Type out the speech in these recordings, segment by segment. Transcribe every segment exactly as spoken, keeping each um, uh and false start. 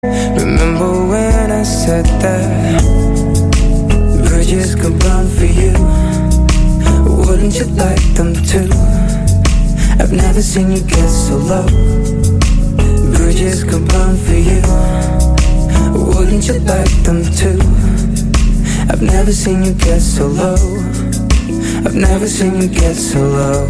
Remember when I said that bridges could burn for you? Wouldn't you like them too? I've never seen you get so low. Bridges could burn for you. Wouldn't you like them too? I've never seen you get so low. I've never seen you get so low.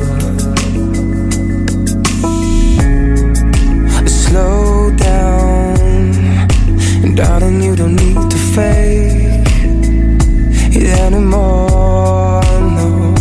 Slow down, and darling, you don't need to fake it anymore, no.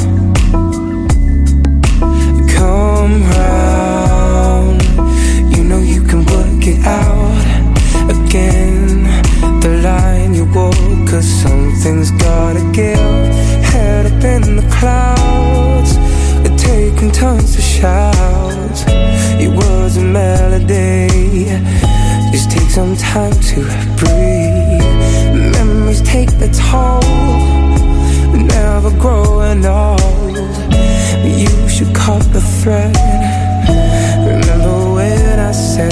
Come round, you know you can work it out again. The line you walk, cause something's gotta give. Head up in the clouds, taking turns to shout your words and melody. Just take some time to breathe. Memories take their toll, never growing old. You should cut the thread. Remember when I said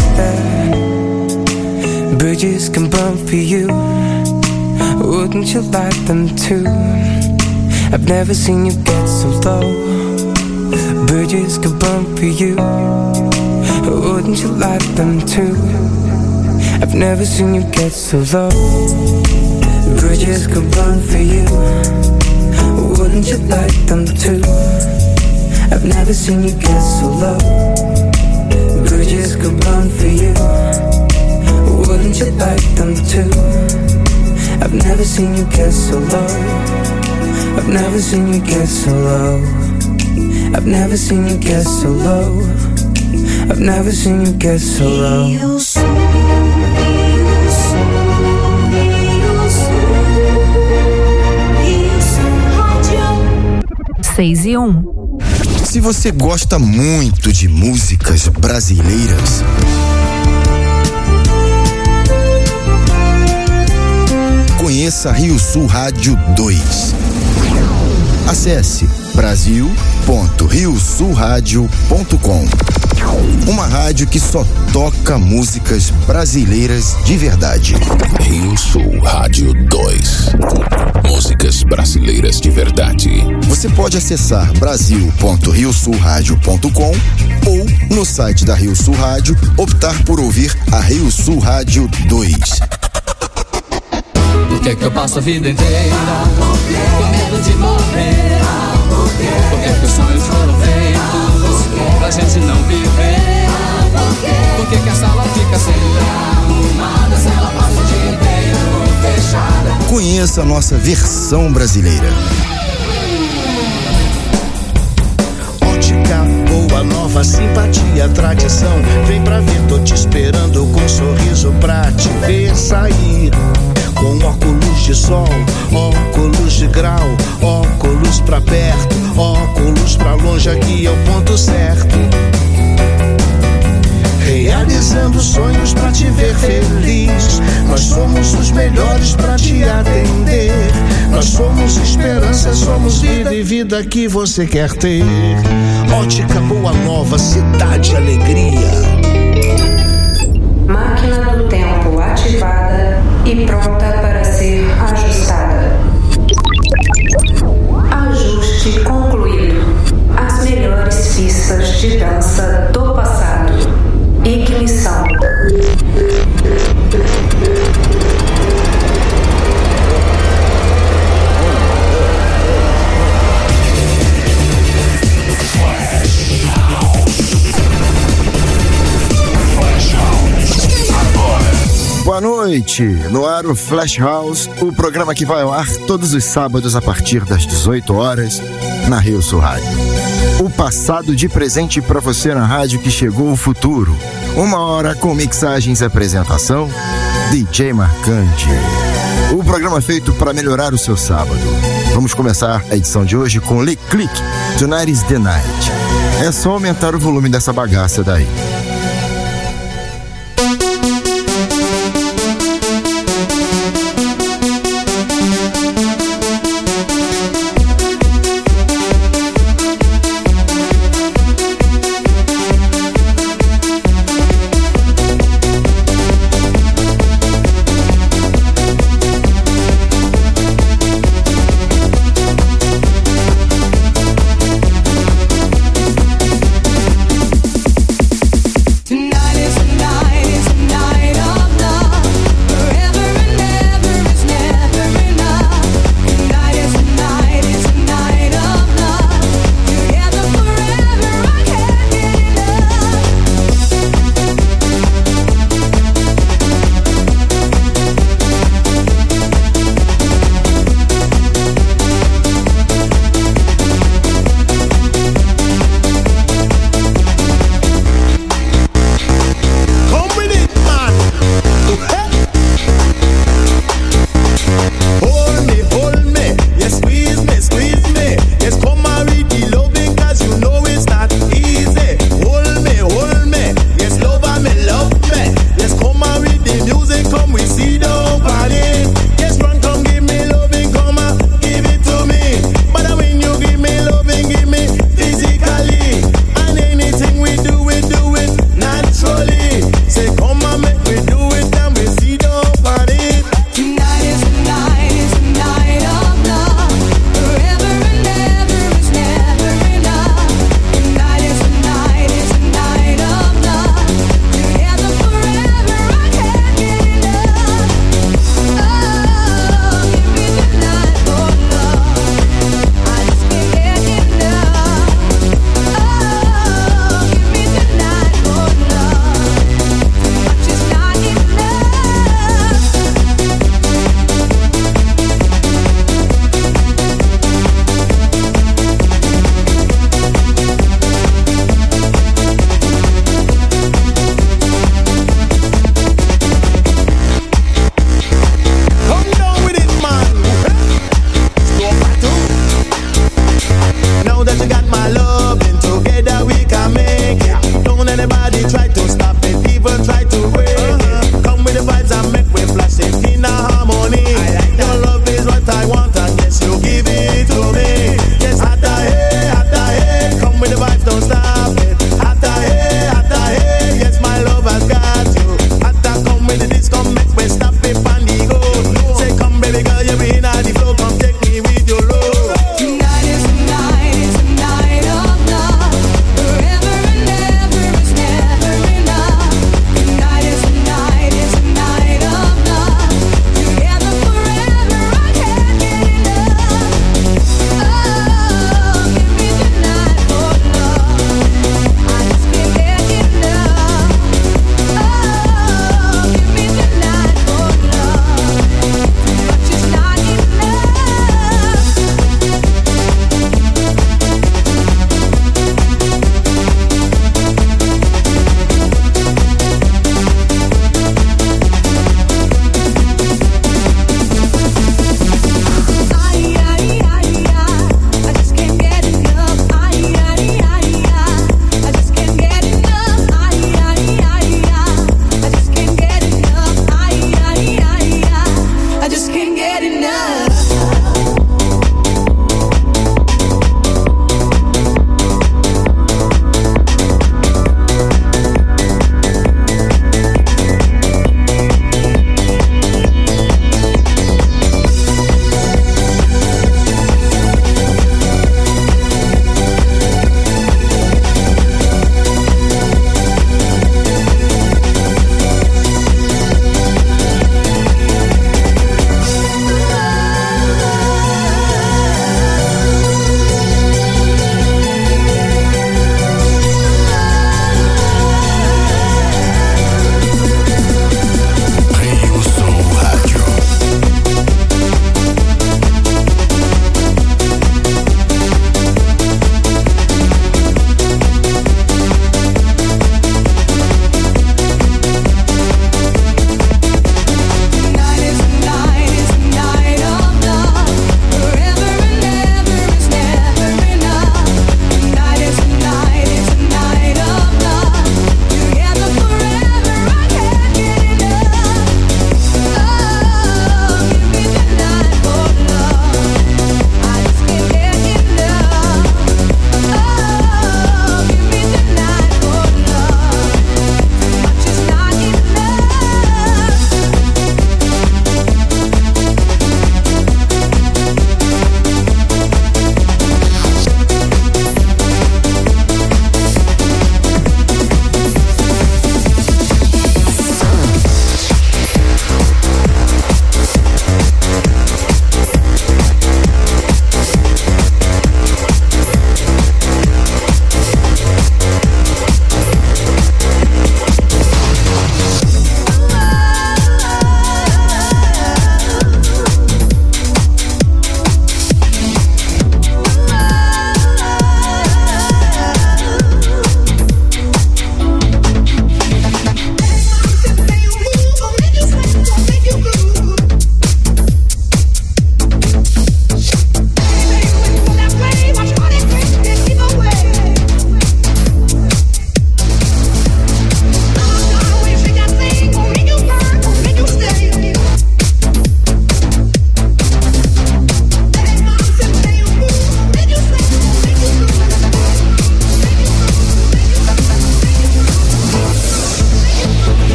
that bridges can burn for you? Wouldn't you like them too? I've never seen you get so low. Bridges could burn for you. Wouldn't you like them too? I've never seen you get so low. Bridges could burn for you. Wouldn't you like them too? I've never seen you get so low. Bridges could burn for you. Wouldn't you like them too? I've never seen you get so low. I've never seen you get so low. I've never seen you get so low. I've never seen you get so low. Seis e um. Se você gosta muito de músicas brasileiras, conheça a Rio Sul Rádio dois. Acesse brasil ponto rio sul rádio ponto com. Uma rádio que só toca músicas brasileiras de verdade. Rio Sul Rádio dois. Músicas brasileiras de verdade. Você pode acessar brasil ponto rio sul rádio ponto com ou no site da Rio Sul Rádio optar por ouvir a Rio Sul Rádio dois. Por que que eu passo a vida inteira com medo de morrer? Por que que os sonhos foram feitos pra gente não viver? Por que que a sala fica sempre arrumada se ela passa o dia inteiro fechada? Conheça a nossa versão brasileira. Ótica boa, nova simpatia, tradição. Vem pra ver, tô te esperando com um sorriso pra te ver sair. Com óculos de sol, óculos de grau, óculos pra perto, óculos pra longe, aqui é o ponto certo. Realizando sonhos pra te ver feliz. Nós somos os melhores pra te atender. Nós somos esperança, somos vida e vida que você quer ter. Ótica Boa Nova, cidade alegria. Máquina do tempo ativada e pronta para ser ajustada. Ajuste concluído. As melhores pistas de dança do passado. Ignição. Boa noite, no ar o Flash House, o programa que vai ao ar todos os sábados a partir das dezoito horas na Rio Sul Rádio. O passado de presente para você na rádio que chegou o futuro. Uma hora com mixagens e apresentação, D J Marcante. O programa é feito para melhorar o seu sábado. Vamos começar a edição de hoje com Le Click, Tonight is the Night. É só aumentar o volume dessa bagaça daí.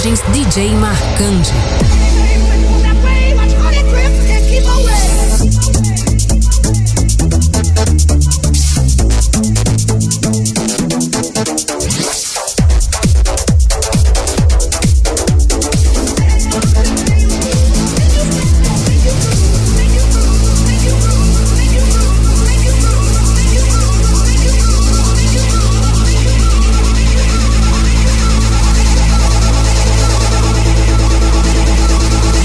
Mixagens D J Marcante. We'll be right back.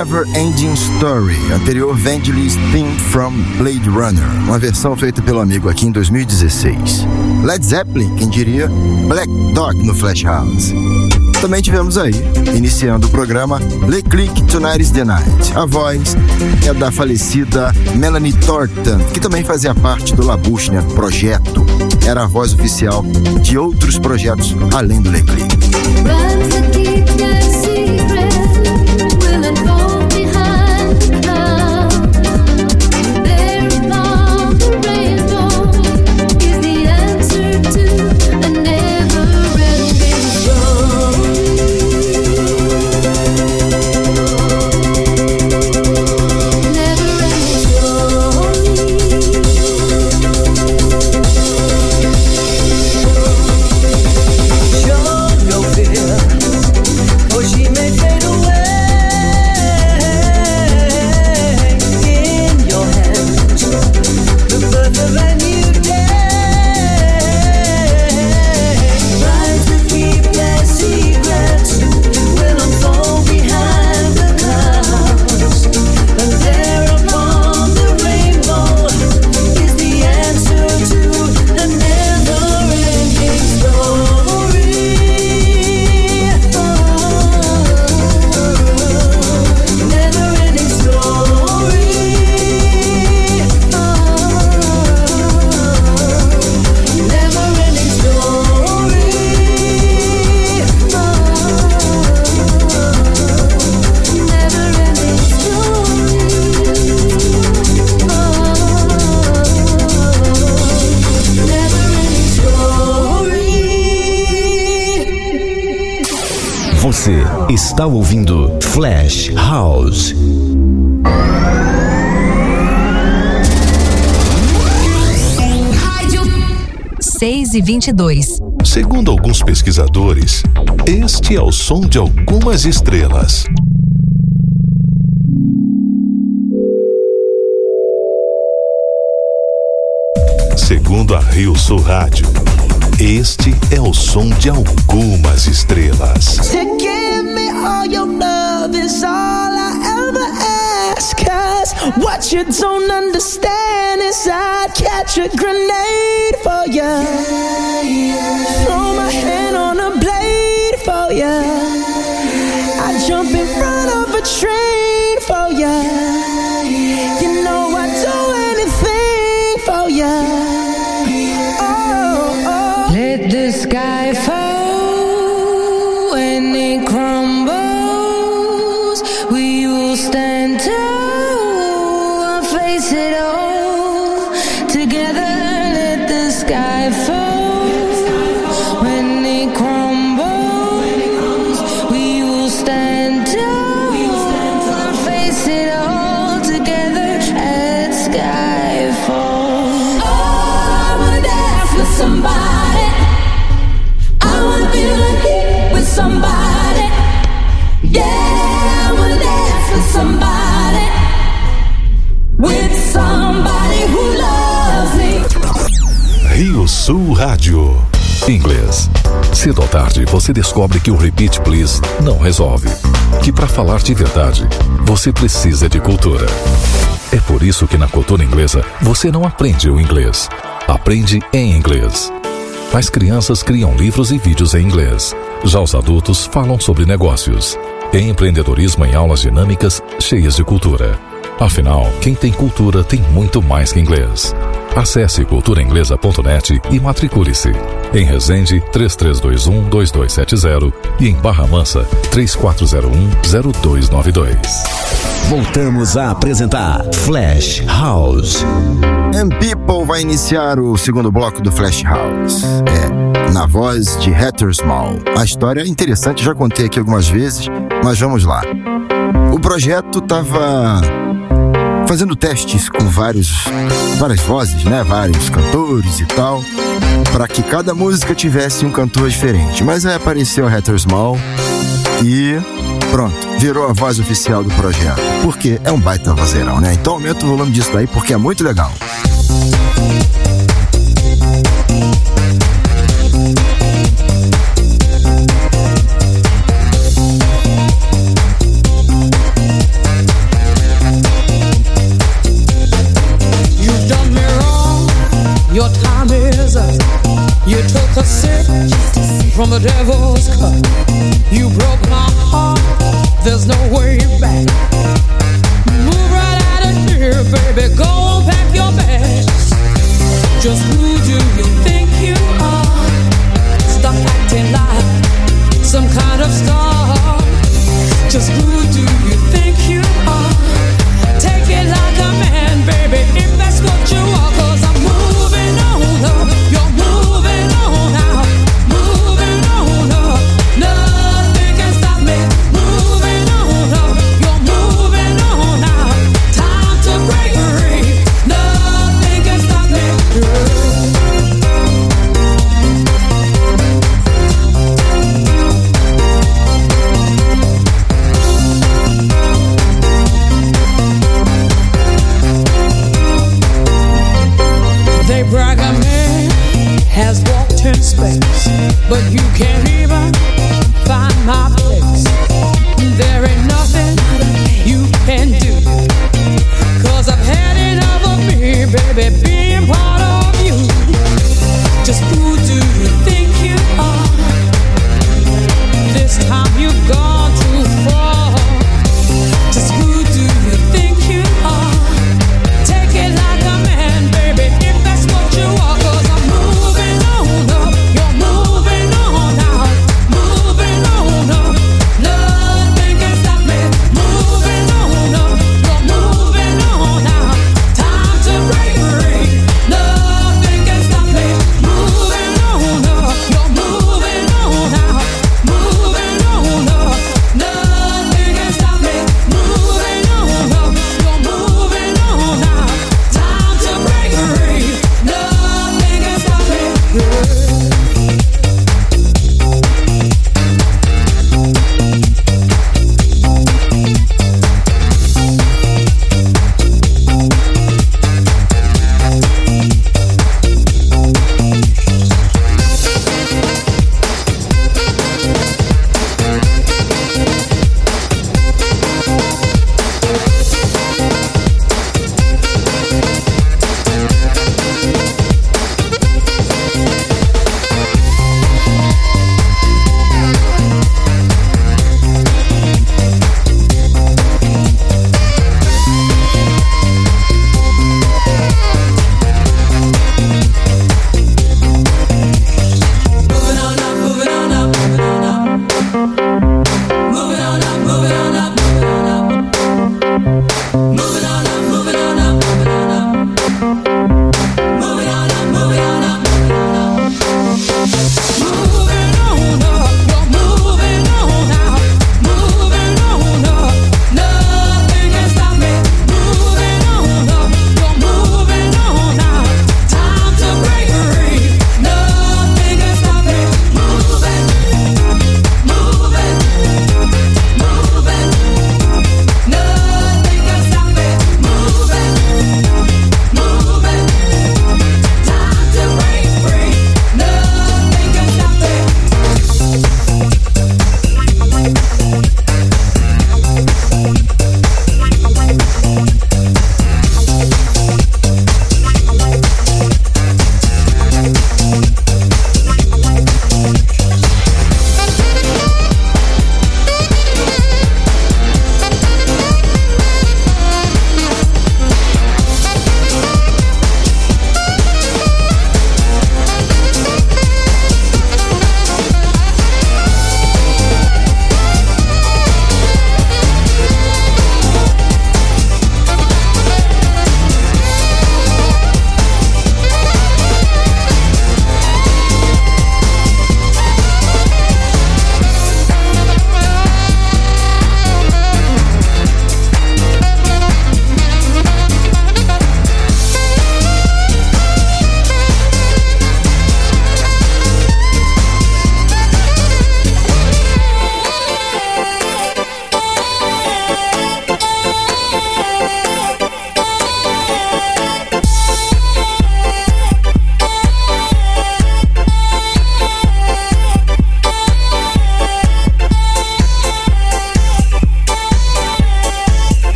Never Ending Story, anterior Vangelis Theme from Blade Runner, uma versão feita pelo amigo aqui em dois mil e dezesseis. Led Zeppelin, quem diria, Black Dog no Flash House. Também tivemos aí, iniciando o programa, Le Click Tonight is the Night. A voz é da falecida Melanie Thornton, que também fazia parte do La Bushner Projeto. Era a voz oficial de outros projetos além do Le Click. Você está ouvindo Flash House. Rádio seis e vinte e dois. Segundo alguns pesquisadores, este é o som de algumas estrelas. Segundo a Rio Sul Rádio, este é o som de algumas estrelas. To give me all your love is all I ever ask. Cause what you don't understand is I'd catch a grenade for you. Yeah, yeah. Throw my hand on a blade for you. I'd jump in front of a train for you. You know I'd do anything for you. The sky fall when it crumbles. We will stand tall and face it all together. Let the sky fall when it crumbles. We will stand tall and face it all together. Let sky fall. Oh, I would ask for somebody. Somebody, yeah, I would dance with somebody, with somebody who loves me. Rio Sul Rádio. Inglês. Cedo ou tarde você descobre que o Repeat Please não resolve. Que para falar de verdade, você precisa de cultura. É por isso que na cultura inglesa você não aprende o inglês. Aprende em inglês. As crianças criam livros e vídeos em inglês. Já os adultos falam sobre negócios. Empreendedorismo em aulas dinâmicas, cheias de cultura. Afinal, quem tem cultura tem muito mais que inglês. Acesse cultura inglesa ponto net e matricule-se. Em Resende, três três dois um, dois dois sete zero e em Barra Mansa, três quatro zero um, zero dois nove dois. Voltamos a apresentar Flash House. And People vai iniciar o segundo bloco do Flash House. É, na voz de Heather Small. A história é interessante, já contei aqui algumas vezes, mas vamos lá. O projeto estava fazendo testes com vários, várias vozes, né? Vários cantores e tal, para que cada música tivesse um cantor diferente. Mas aí apareceu a Heather Small e pronto, virou a voz oficial do projeto. Porque é um baita vozeirão, né? Então aumenta o volume disso daí porque é muito legal. Jesus, you took a sip from the devil's cup. You broke my heart, there's no way back. Move right out of here, baby, go on, pack your bags. Just who do you think you are? Stop acting like some kind of star. Just who do you think you are? Take it like a man, baby, if that's what you are. Cause I'm moving on up, you're moving on out. Moving on up, nothing can stop me. Moving on up, you're moving on out. Time to break free, nothing can stop me. They brag a man has walked in space, but you can't even find my place. There ain't nothing you can do, cause I've had enough of me, baby, being part of you. Just who do you think you are? This time you've gone too far. Just who do you think you are? Take it like a man, baby, if that's what you are. Cause I'm moving on up, you're moving on out. Moving on up, nothing can stop me. Moving on up, you're moving on out. Time to break free, nothing can stop me. Moving on up, you're moving on out. Moving on up, nothing can stop me. Moving on up, you're moving on out. Time to break free, nothing can stop me.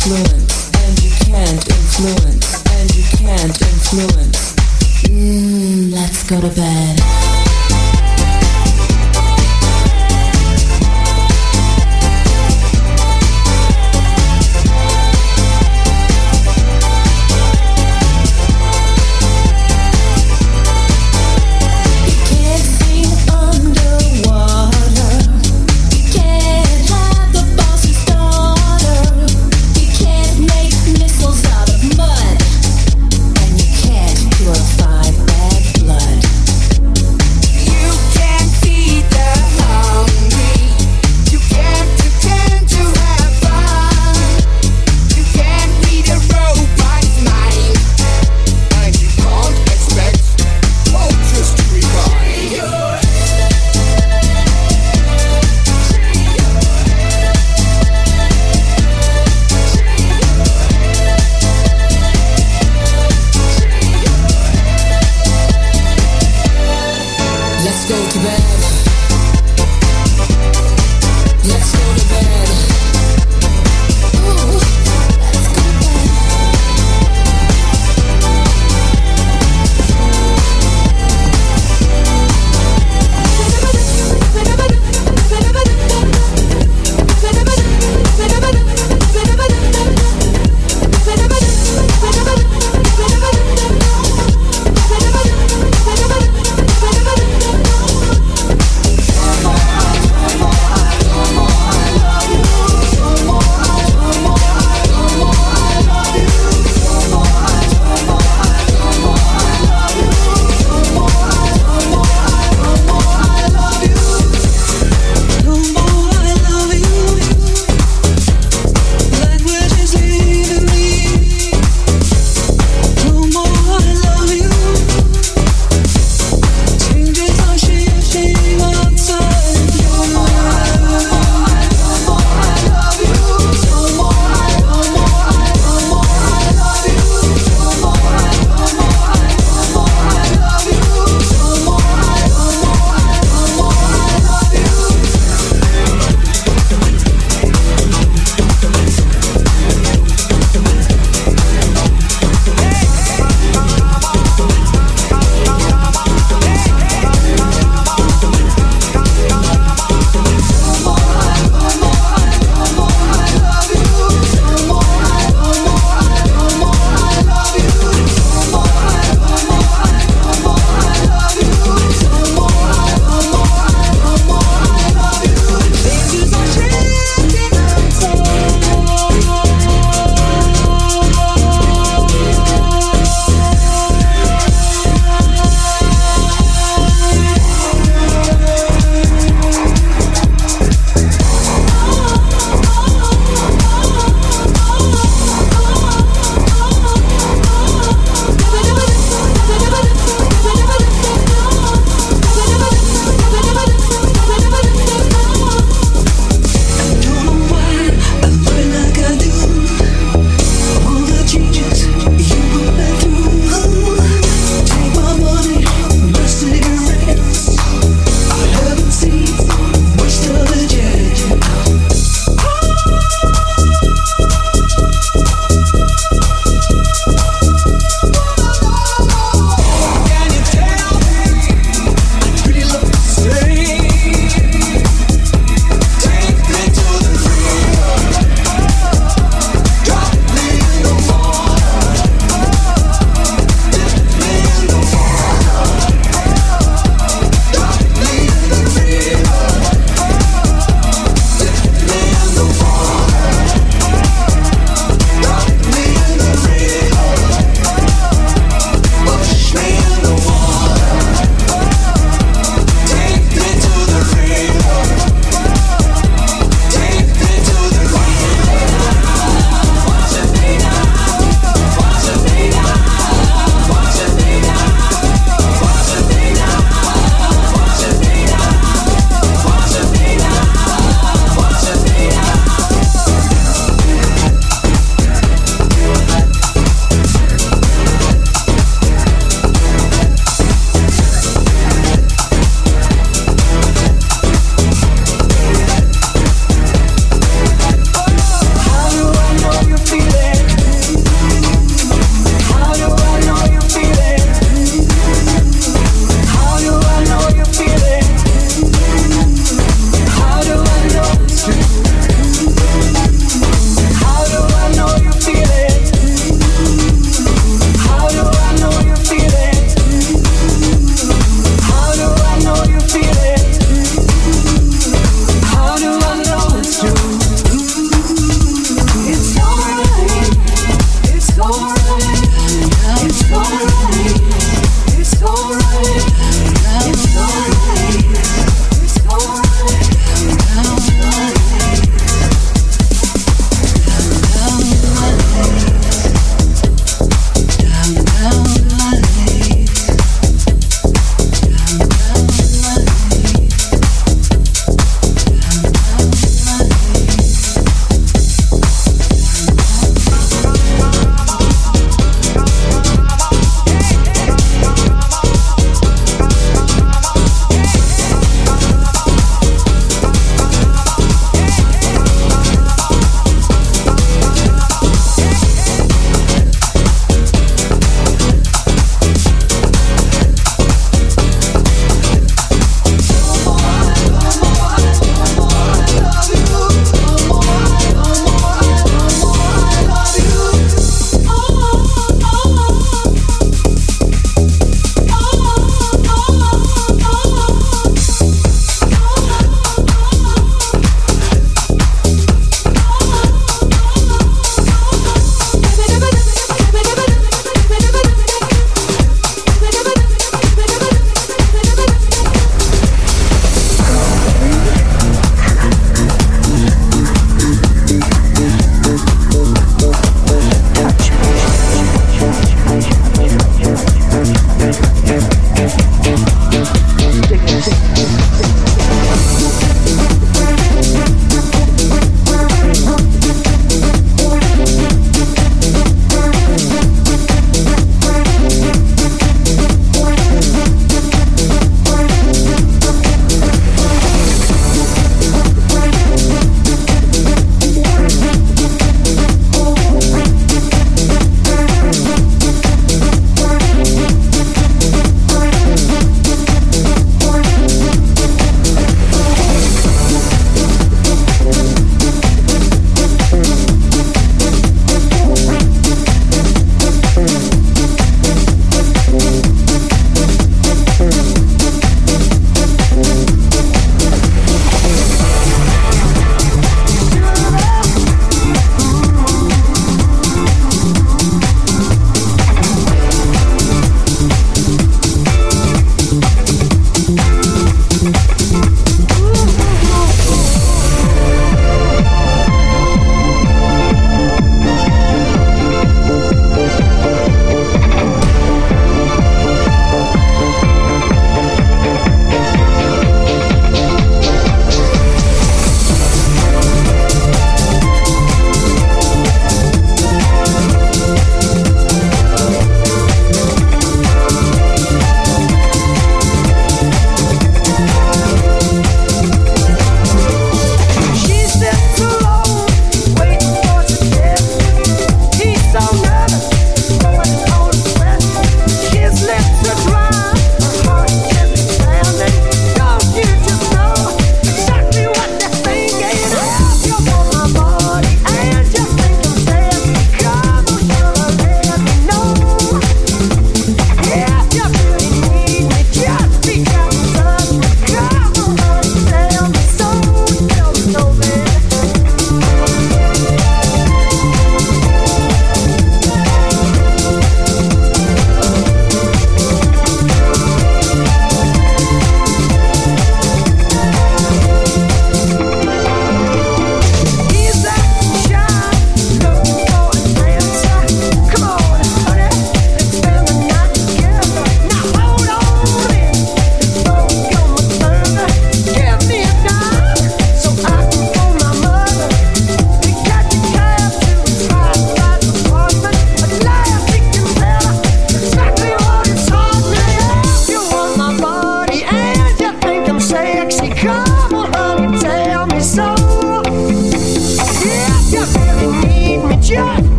influence, and you can't influence, and you can't influence. Mmm, let's go to bed. Purify bad blood.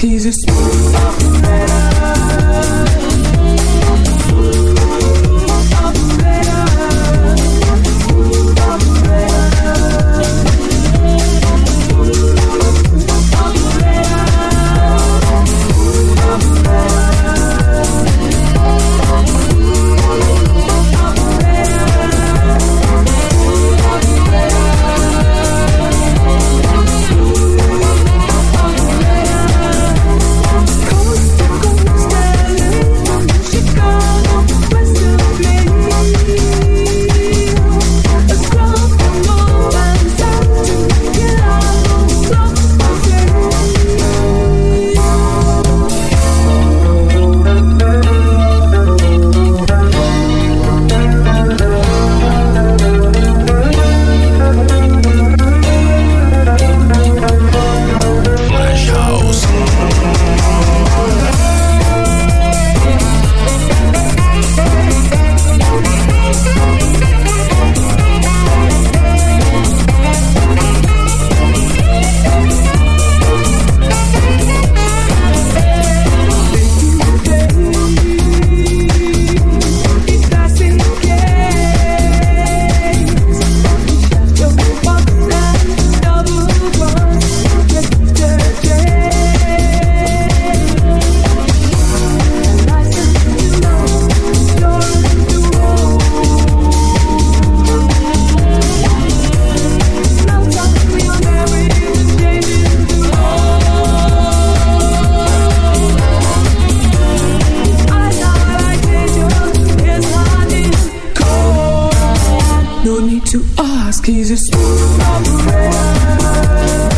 he's a smooth operator. He's a smooth operator.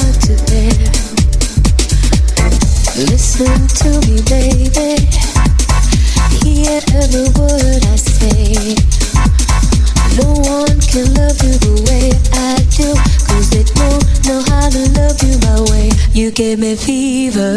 Listen to me, baby. hear every word I say. No one can love you the way I do, 'cause they don't know how to love you my way. You gave me fever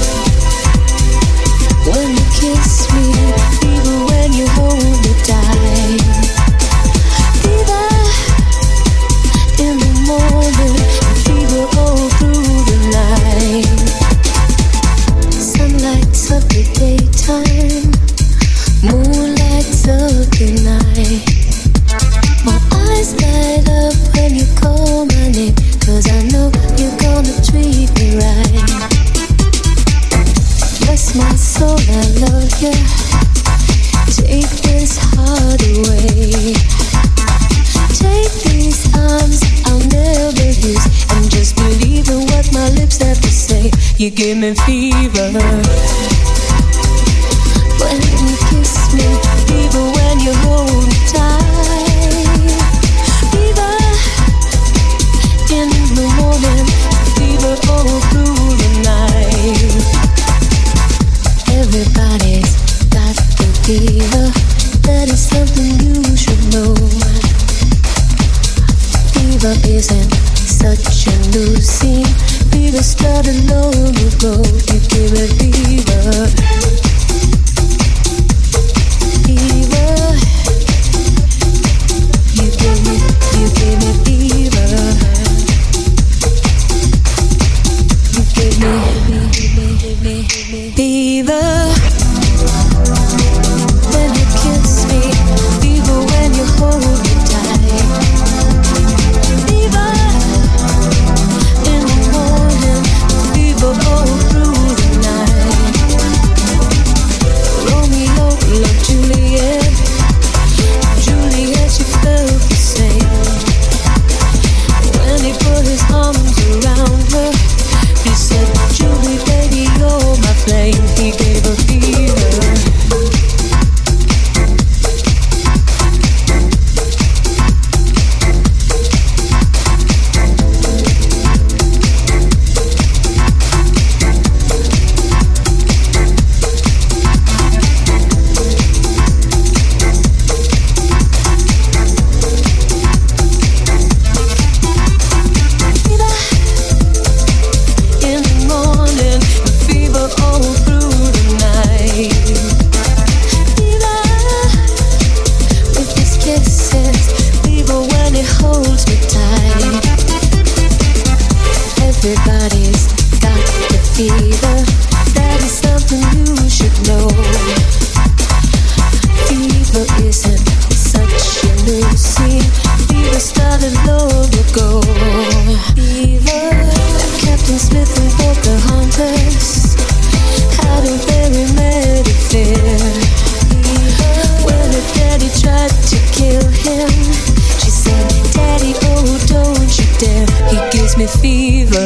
when you kiss me, fever when you hold me tight, fever in the morning, fever all through the night. Sunlight's of the daytime, moonlight's of the night. My eyes light up when you call my name, 'cause I know you're gonna treat me right. Bless my soul, I love you. Take this heart away. Take these arms I'll never use, and just believe in what my lips have to say. You give me fever when you kiss me, fever when you hold me tight, fever in the morning, fever all through the night. Everybody's got the fever, that is something you should know. Fever isn't such a new scene, fever started long ago. You give me fever, fever. You give me, you give me fever. You give me, give me, give me, give me fever. When you kiss me, fever when you hold me tight, fever in the morning, fever all through the night. Romeo loved Juliet, Juliet she felt the same. When he put his arms around her, he said, Julie baby you're my flame. He gave her fever. Everybody's got the fever, that is something you should know. Fever isn't such a new scene, fever started long ago. Fever, Captain Smith and Pocahontas had a very mad affair. When her daddy tried to kill him, she said, Daddy, oh don't you dare. He gives me fever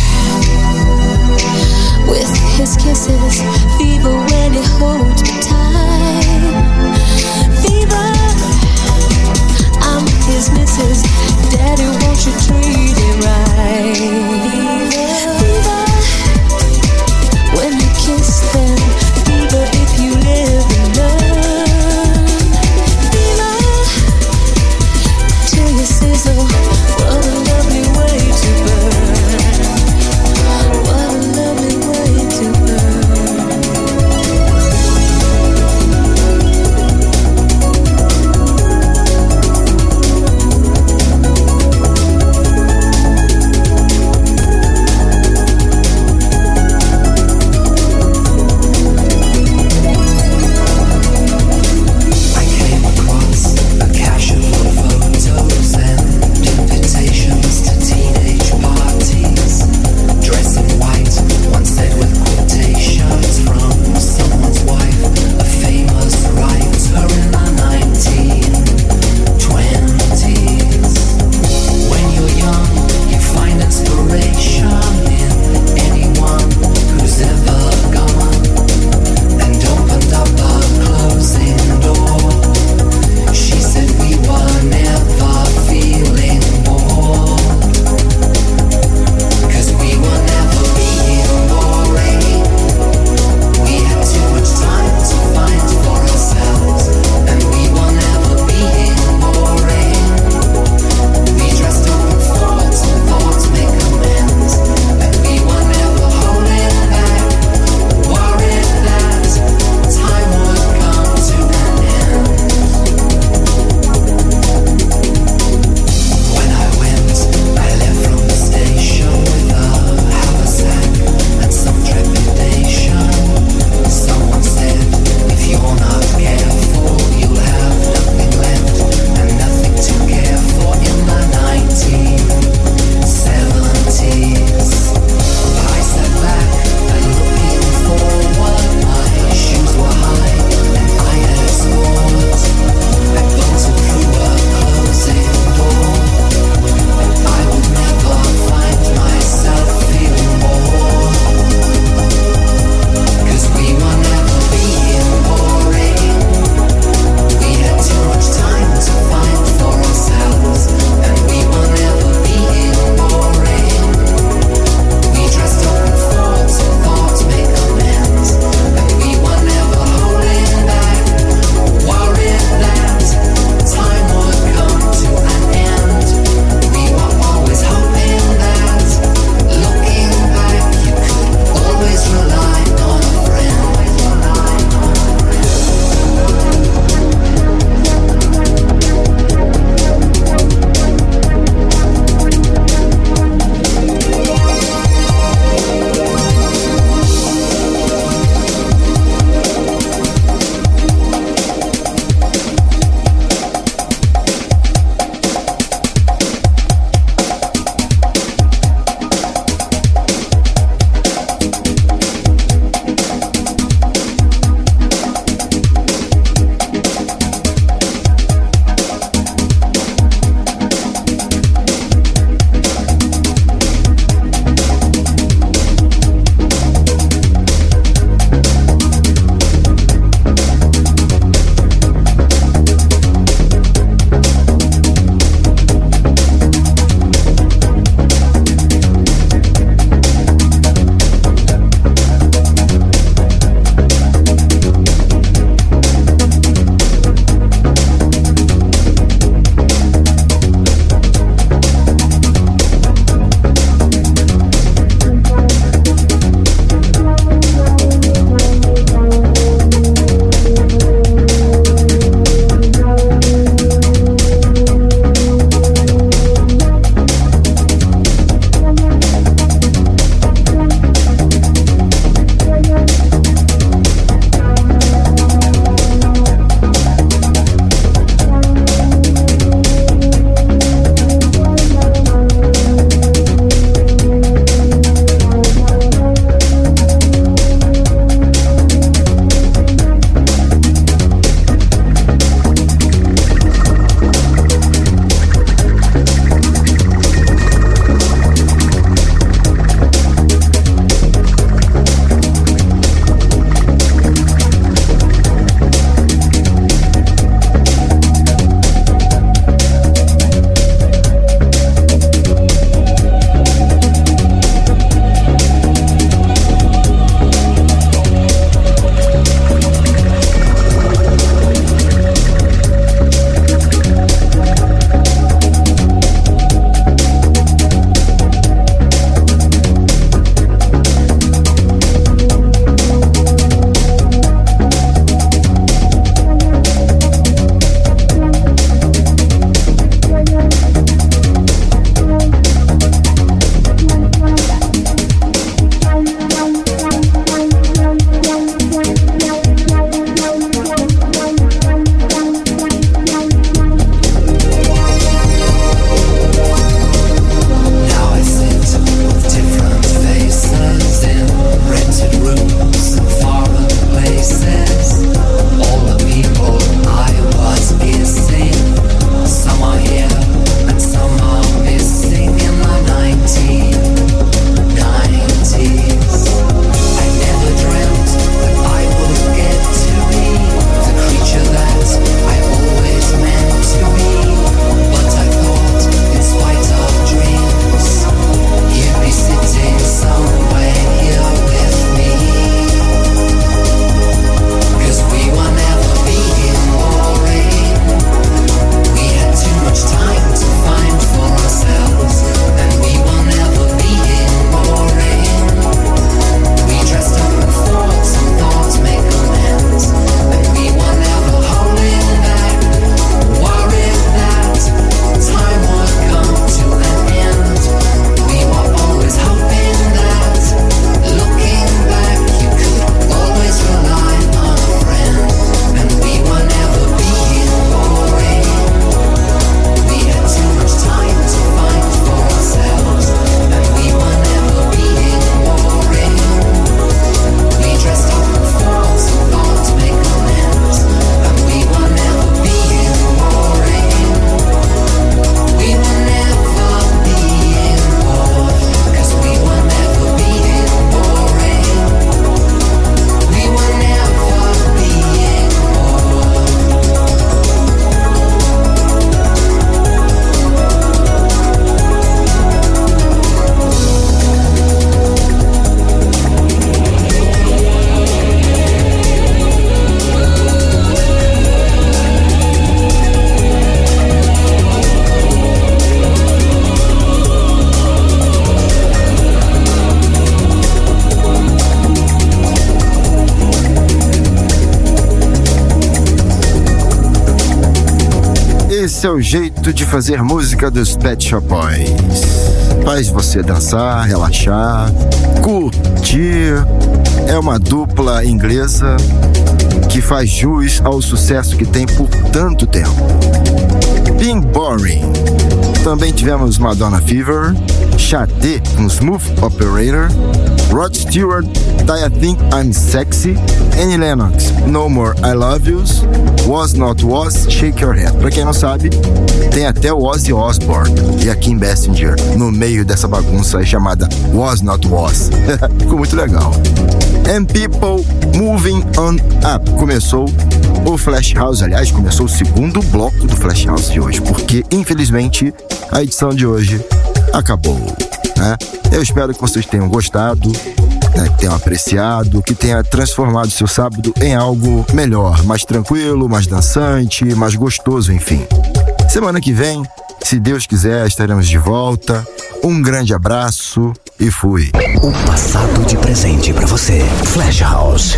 with his kisses, fever when he holds me tight, fever, I'm his missus, Daddy won't you treat it right. Fever when you kiss them, fever if you live and learn, fever till you sizzle. What a lovely way to burn, what a lovely way to burn. Esse é o jeito de fazer música dos Pet Shop Boys. Faz você dançar, relaxar, curtir. É uma dupla inglesa que faz jus ao sucesso que tem por tanto tempo. Being Boring. Também tivemos Madonna Fever, Sade com Smooth Operator, Rod Stewart, I Think I'm Sexy, Annie Lennox, No More I Love Yous, Was Not Was, Shake Your Head. Pra quem não sabe, tem até o Ozzy Osbourne e a Kim Basinger no meio dessa bagunça aí chamada Was Not Was. Ficou muito legal. And People Moving On Up. Começou o Flash House, aliás, começou o segundo bloco do Flash House de hoje, porque infelizmente a edição de hoje acabou, né? Eu espero que vocês tenham gostado, né, que tenham apreciado, que tenha transformado seu sábado em algo melhor, mais tranquilo, mais dançante, mais gostoso, enfim. Semana que vem, se Deus quiser, estaremos de volta. Um grande abraço e fui. O passado de presente pra você. Flash House.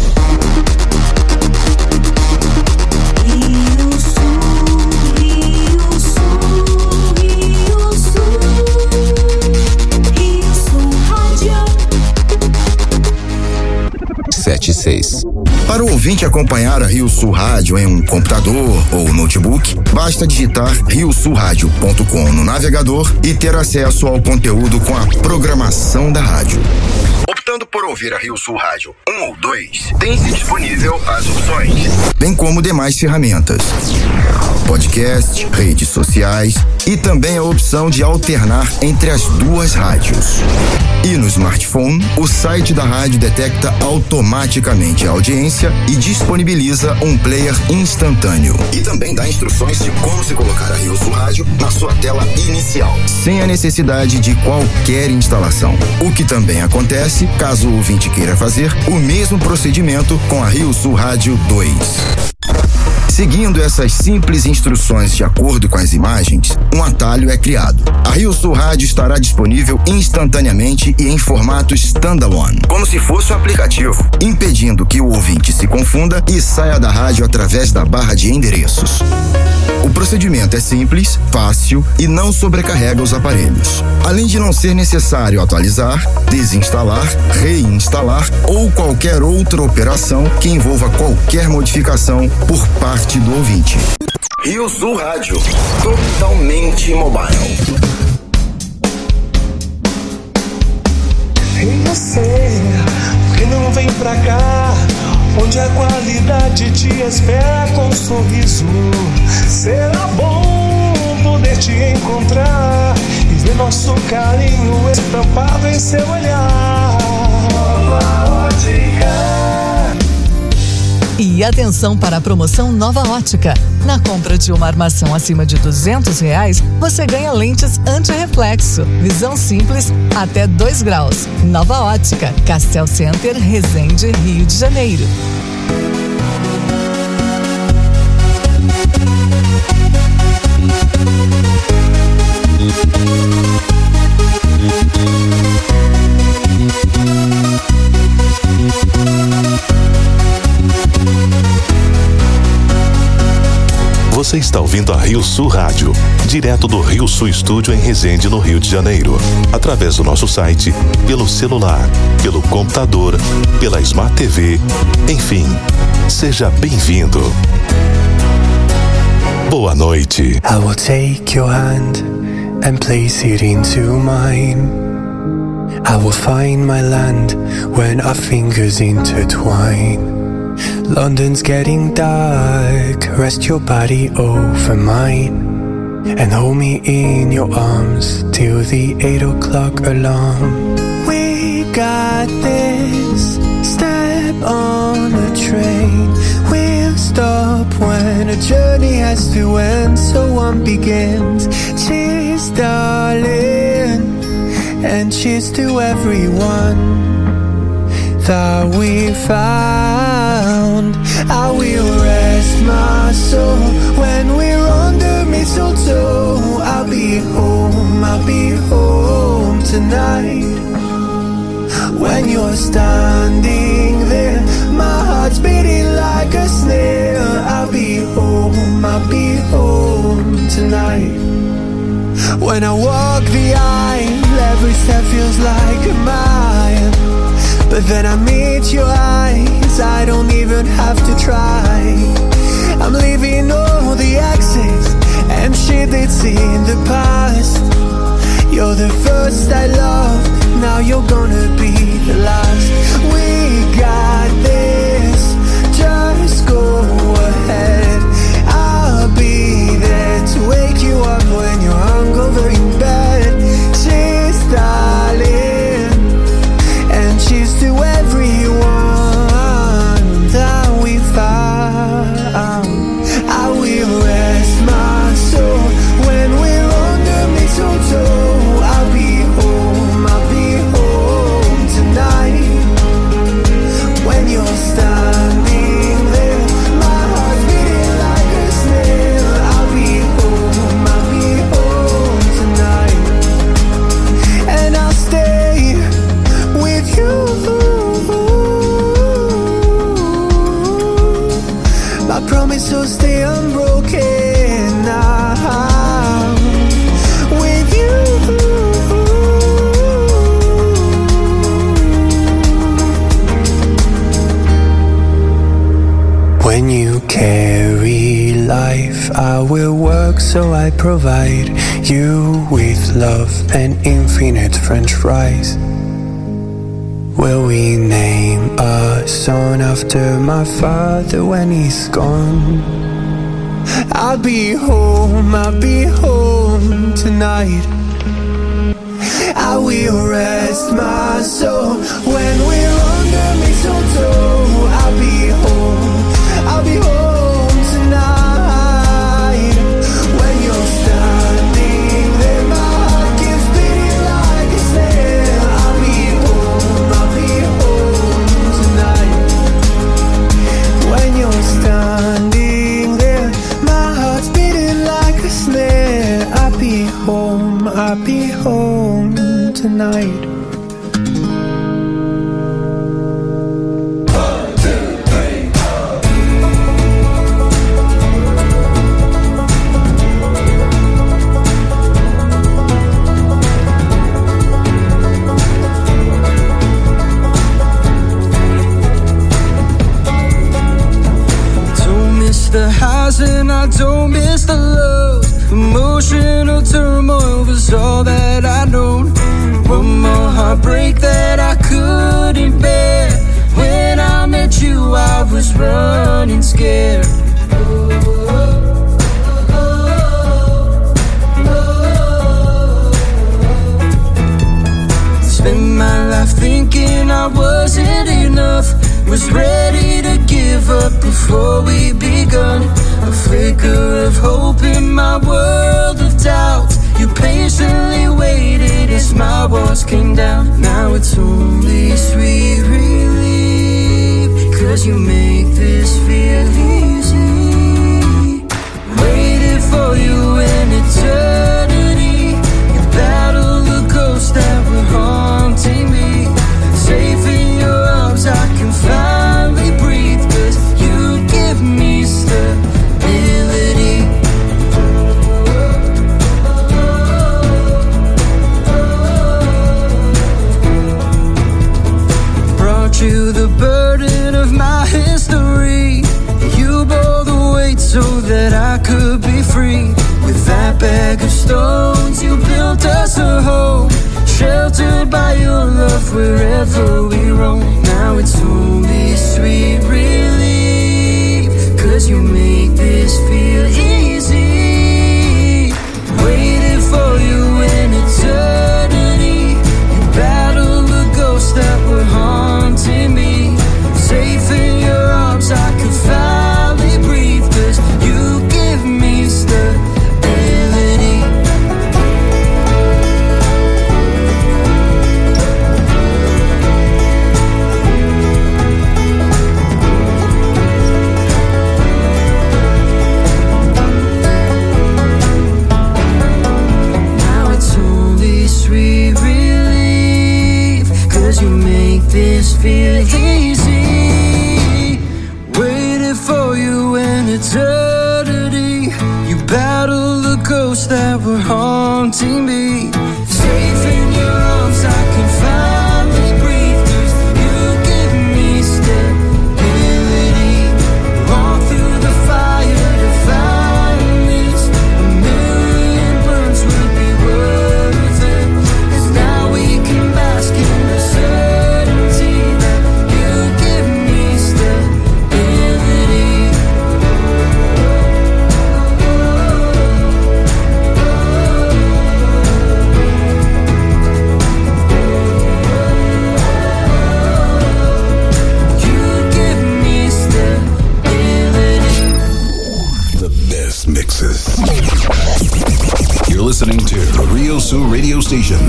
sete seis. Para o ouvinte acompanhar a Rio Sul Rádio em um computador ou notebook, basta digitar rio sul rádio ponto com no navegador e ter acesso ao conteúdo com a programação da rádio. Optando por ouvir a Rio Sul Rádio um ou dois, tem-se disponível as opções, bem como demais ferramentas. Podcast, redes sociais e também a opção de alternar entre as duas rádios. E no smartphone, o site da rádio detecta automaticamente a audiência e disponibiliza um player instantâneo. E também dá instruções de como se colocar a Rio Sul Rádio na sua tela inicial, sem a necessidade de qualquer instalação. O que também acontece caso o ouvinte queira fazer o mesmo procedimento com a Rio Sul Rádio dois. Seguindo essas simples instruções de acordo com as imagens, um atalho é criado. A Rio Sul Rádio estará disponível instantaneamente e em formato standalone, como se fosse um aplicativo, impedindo que o ouvinte se confunda e saia da rádio através da barra de endereços. O procedimento é simples, fácil e não sobrecarrega os aparelhos. Além de não ser necessário atualizar, desinstalar, reinstalar ou qualquer outra operação que envolva qualquer modificação por parte do ouvinte. Rio Sul Rádio, totalmente mobile. E você, por que não vem pra cá? Onde a qualidade te espera com um sorriso. Será bom poder te encontrar e ver nosso carinho estampado em seu olhar. Nova Ótica. E atenção para a promoção Nova Ótica. Na compra de uma armação acima de duzentos reais, você ganha lentes anti-reflexo. Visão simples até dois graus. Nova Ótica, Castel Center, Resende, Rio de Janeiro. Você está ouvindo a Rio Sul Rádio, direto do Rio Sul Estúdio em Resende, no Rio de Janeiro, através do nosso site, pelo celular, pelo computador, pela Smart T V, enfim, seja bem-vindo. Boa noite. I will take your hand and place it into mine. I will find my land when our fingers intertwine. London's getting dark, rest your body over mine and hold me in your arms till the eight o'clock alarm. We got this, step on a train. We'll stop when a journey has to end, so one begins. Cheers, darling, and cheers to everyone that we found. I will rest my soul when we're under mistletoe. I'll be home, I'll be home tonight. When you're standing there, my heart's beating like a snare. I'll be home, I'll be home tonight. When I walk the aisle, every step feels like a mile. But then I meet your eyes, I don't even have to try. I'm leaving all the exes and shit that's in the past. You're the first I loved, now you're gonna be the last. We got this, just go ahead. I'll be there to wake you up when you're hungover in bed. She's darling, and she's to everyone that we found. I will rest my soul when we're under mistletoe. I'll be home, I'll be home tonight. When you're standing there, my heart's beating like a snail. I'll be home, I'll be home tonight. And I'll stay with you. I promise I'll stay unbroken now with you. When you carry life, I will work so I provide you with love and infinite french fries. Will we name a son after my father when he's gone? I'll be home, I'll be home tonight. I will rest my soul when we're under mistletoe. I'll be home, I'll be home tonight. When you're standing there, my heart keeps beating like a snail. I'll be home, I'll be home tonight. When you're standing there, my heart's beating like a snail. I'll be home, I'll be home tonight. The highs and I don't miss the love. Emotional turmoil was all that I known. One more heartbreak that I couldn't bear. When I met you I was running scared. Spent my life thinking I wasn't enough. Was ready to give up before we begun. A flicker of hope in my world of doubt. You patiently waited as my walls came down. Now it's only sweet relief, 'cause you make this feel easy. Waited for you in eternity. You battled the ghosts that were haunting me. Safe in your arms I can finally breathe, 'cause you give me stability. Brought you the burden of my history. You bore the weight so that I could be free. With that bag of stones you built us a home, sheltered by your love wherever we roam. Now it's only sweet relief, 'cause you make this feel easy. Waited for you in eternity. You battled the ghosts that were haunting me. Safe in your arms I can finally breathe, 'cause you give me stability. This feel easy. Waited for you in eternity. You battled the ghosts that were haunting me. Safe in your arms, I can finally breathe, 'cause you give me stability. Walk through the fire to find this. A million burns would be worth it, 'cause now we can bask in the certainty that you give me stability. Mixes. You're listening to Rio Sul Radio Station.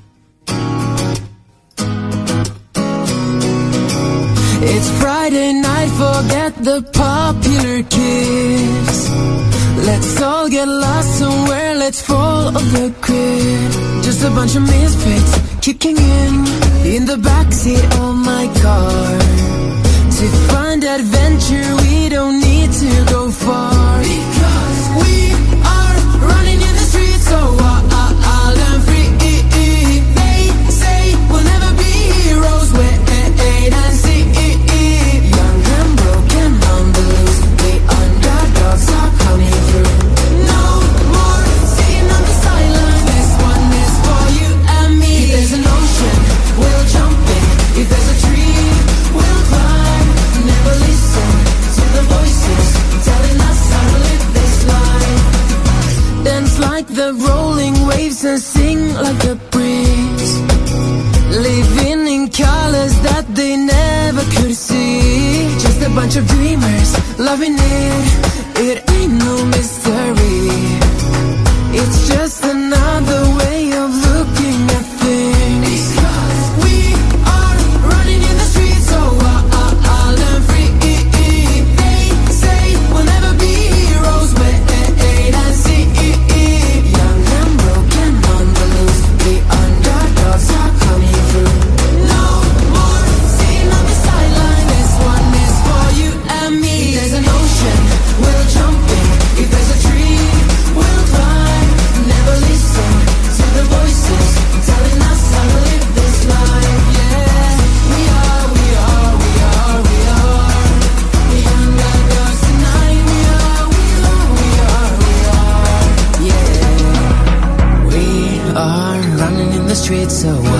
It's Friday night, forget the popular kids. Let's all get lost somewhere, let's fall off the grid. Just a bunch of misfits kicking in in the backseat of my car. To find adventure, we don't need to go far. Because we are running in the streets so wild and free. They say we'll never be heroes, wait and see. Young and broken on the loose, the underdogs are coming through. No more sitting on the sideline, this one is for you and me. If there's an ocean, we'll jump in. If there's a tree, we'll climb. Never listen to the voices telling us how to live this life. Dance like the rolling waves and sing like the breeze. Living in colors that they never could see. Just a bunch of dreamers loving it. It ain't no mystery. It's just another way of looking at things. Because we are running in the streets so wild and free. They say we'll never be heroes, wait and see. Young and broken on the loose, the underdogs are coming through. No more sitting on the sideline, this one is for you and me. If there's an ocean, we'll jump in. If there's a tree, we'll climb. Never listen to the voices telling us how to live this life. Yeah, we are, we are, we are, we are the underdogs tonight. We are, we are, we are, we are. Yeah, we are running in the streets so